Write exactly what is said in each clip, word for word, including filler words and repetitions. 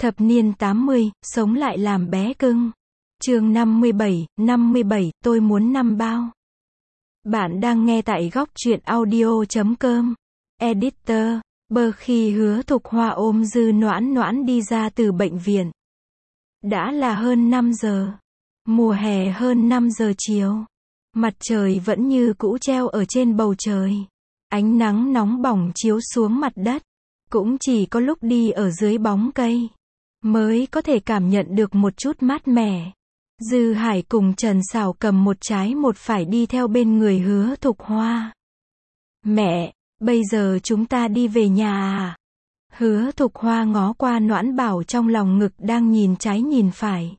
Thập niên tám mươi, sống lại làm bé cưng. Chương năm mươi bảy, năm mươi bảy, tôi muốn năm bao. Bạn đang nghe tại góc truyện audio chấm com. Editor, bơ khi Hứa Thục Hoa ôm Dư Noãn Noãn đi ra từ bệnh viện. Đã là hơn năm giờ. Mùa hè hơn năm giờ chiều. Mặt trời vẫn như cũ treo ở trên bầu trời. Ánh nắng nóng bỏng chiếu xuống mặt đất. Cũng chỉ có lúc đi ở dưới bóng cây mới có thể cảm nhận được một chút mát mẻ. Dư Hải cùng Trần Sảo cầm một trái một phải đi theo bên người Hứa Thục Hoa. Mẹ, bây giờ chúng ta đi về nhà à? Hứa Thục Hoa ngó qua Noãn Bảo trong lòng ngực đang nhìn trái nhìn phải.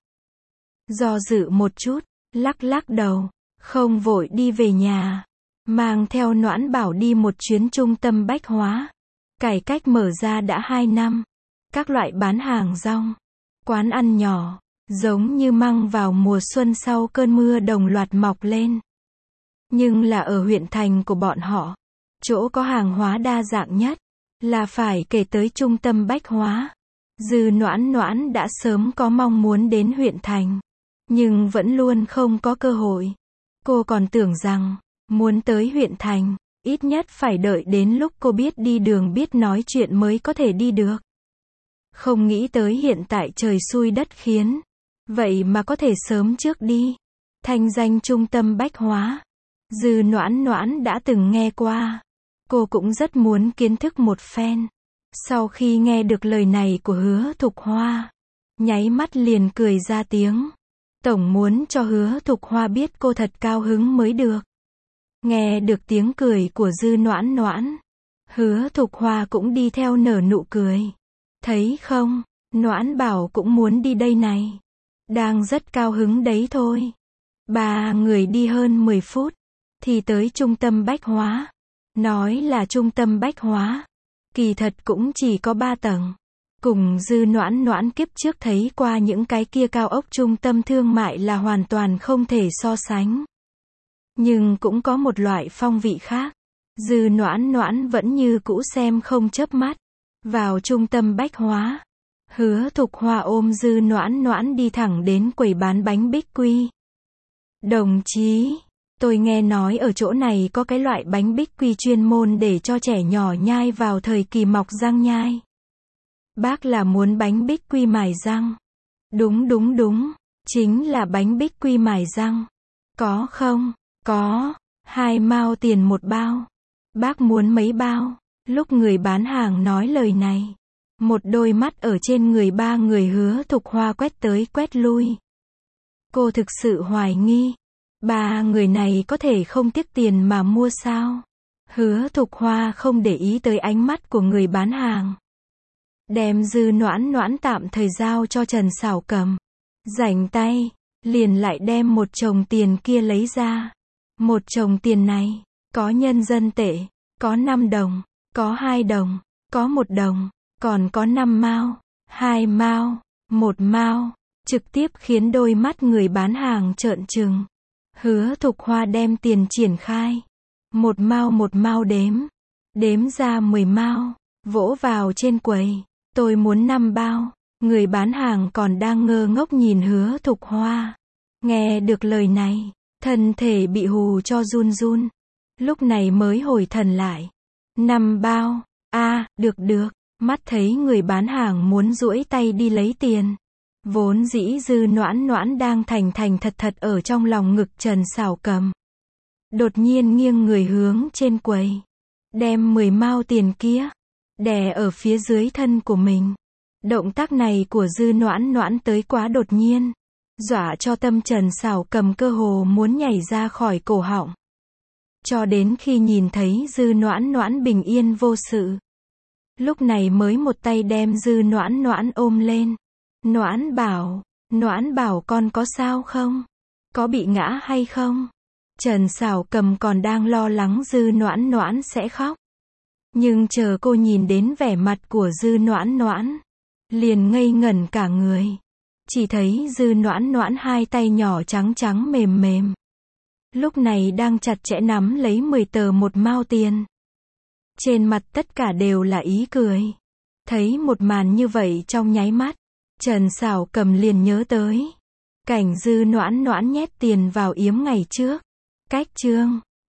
Do dự một chút, lắc lắc đầu, không vội đi về nhà. Mang theo Noãn Bảo đi một chuyến trung tâm bách hóa. Cải cách mở ra đã hai năm. Các loại bán hàng rong, quán ăn nhỏ, giống như măng vào mùa xuân sau cơn mưa đồng loạt mọc lên. Nhưng là ở huyện thành của bọn họ, chỗ có hàng hóa đa dạng nhất, là phải kể tới trung tâm bách hóa. Dư Noãn Noãn đã sớm có mong muốn đến huyện thành, nhưng vẫn luôn không có cơ hội. Cô còn tưởng rằng, muốn tới huyện thành, ít nhất phải đợi đến lúc cô biết đi đường biết nói chuyện mới có thể đi được. Không nghĩ tới hiện tại trời xui đất khiến. Vậy mà có thể sớm trước đi. Thanh danh trung tâm bách hóa. Dư Noãn Noãn đã từng nghe qua. Cô cũng rất muốn kiến thức một phen. Sau khi nghe được lời này của Hứa Thục Hoa, nháy mắt liền cười ra tiếng. Tổng muốn cho Hứa Thục Hoa biết cô thật cao hứng mới được. Nghe được tiếng cười của Dư Noãn Noãn, Hứa Thục Hoa cũng đi theo nở nụ cười. Thấy không, Noãn Bảo cũng muốn đi đây này. Đang rất cao hứng đấy thôi. Ba người đi hơn mười phút, thì tới trung tâm bách hóa. Nói là trung tâm bách hóa, kỳ thật cũng chỉ có ba tầng. Cùng Dư Noãn Noãn kiếp trước thấy qua những cái kia cao ốc trung tâm thương mại là hoàn toàn không thể so sánh. Nhưng cũng có một loại phong vị khác. Dư Noãn Noãn vẫn như cũ xem không chớp mắt. Vào trung tâm bách hóa, Hứa Thục Hoa ôm Dư Noãn Noãn đi thẳng đến quầy bán bánh bích quy. Đồng chí, tôi nghe nói ở chỗ này có cái loại bánh bích quy chuyên môn để cho trẻ nhỏ nhai vào thời kỳ mọc răng nhai. Bác là muốn bánh bích quy mài răng. Đúng đúng đúng, chính là bánh bích quy mài răng. Có không? Có, hai mao tiền một bao. Bác muốn mấy bao? Lúc người bán hàng nói lời này, một đôi mắt ở trên người ba người Hứa Thục Hoa quét tới quét lui. Cô thực sự hoài nghi, ba người này có thể không tiếc tiền mà mua sao? Hứa Thục Hoa không để ý tới ánh mắt của người bán hàng. Đem Dư Noãn Noãn tạm thời giao cho Trần Sảo cầm. Rảnh tay, liền lại đem một chồng tiền kia lấy ra. Một chồng tiền này, có nhân dân tệ, có năm đồng. Có hai đồng, có một đồng, còn có năm mao, hai mao, một mao, trực tiếp khiến đôi mắt người bán hàng trợn trừng. Hứa Thục Hoa đem tiền triển khai, một mao một mao đếm, đếm ra mười mao, vỗ vào trên quầy, tôi muốn năm bao. Người bán hàng còn đang ngơ ngốc nhìn Hứa Thục Hoa. Nghe được lời này, thân thể bị hù cho run run, lúc này mới hồi thần lại. Năm bao, a à, được được, mắt thấy người bán hàng muốn duỗi tay đi lấy tiền. Vốn dĩ Dư Noãn Noãn đang thành thành thật thật ở trong lòng ngực Trần Sảo cầm. Đột nhiên nghiêng người hướng trên quầy. Đem mười mao tiền kia, đè ở phía dưới thân của mình. Động tác này của Dư Noãn Noãn tới quá đột nhiên. Dọa cho tâm Trần Sảo cầm cơ hồ muốn nhảy ra khỏi cổ họng. Cho đến khi nhìn thấy Dư Noãn Noãn bình yên vô sự. Lúc này mới một tay đem Dư Noãn Noãn ôm lên. Noãn Bảo, Noãn Bảo con có sao không? Có bị ngã hay không? Trần Sảo cầm còn đang lo lắng Dư Noãn Noãn sẽ khóc. Nhưng chờ cô nhìn đến vẻ mặt của Dư Noãn Noãn, liền ngây ngẩn cả người. Chỉ thấy Dư Noãn Noãn hai tay nhỏ trắng trắng mềm mềm. Lúc này đang chặt chẽ nắm lấy mười tờ một mao tiền. Trên mặt tất cả đều là ý cười. Thấy một màn như vậy trong nháy mắt, Trần Sảo Cầm liền nhớ tới cảnh Dư Noãn Noãn nhét tiền vào yếm ngày trước. Cách chương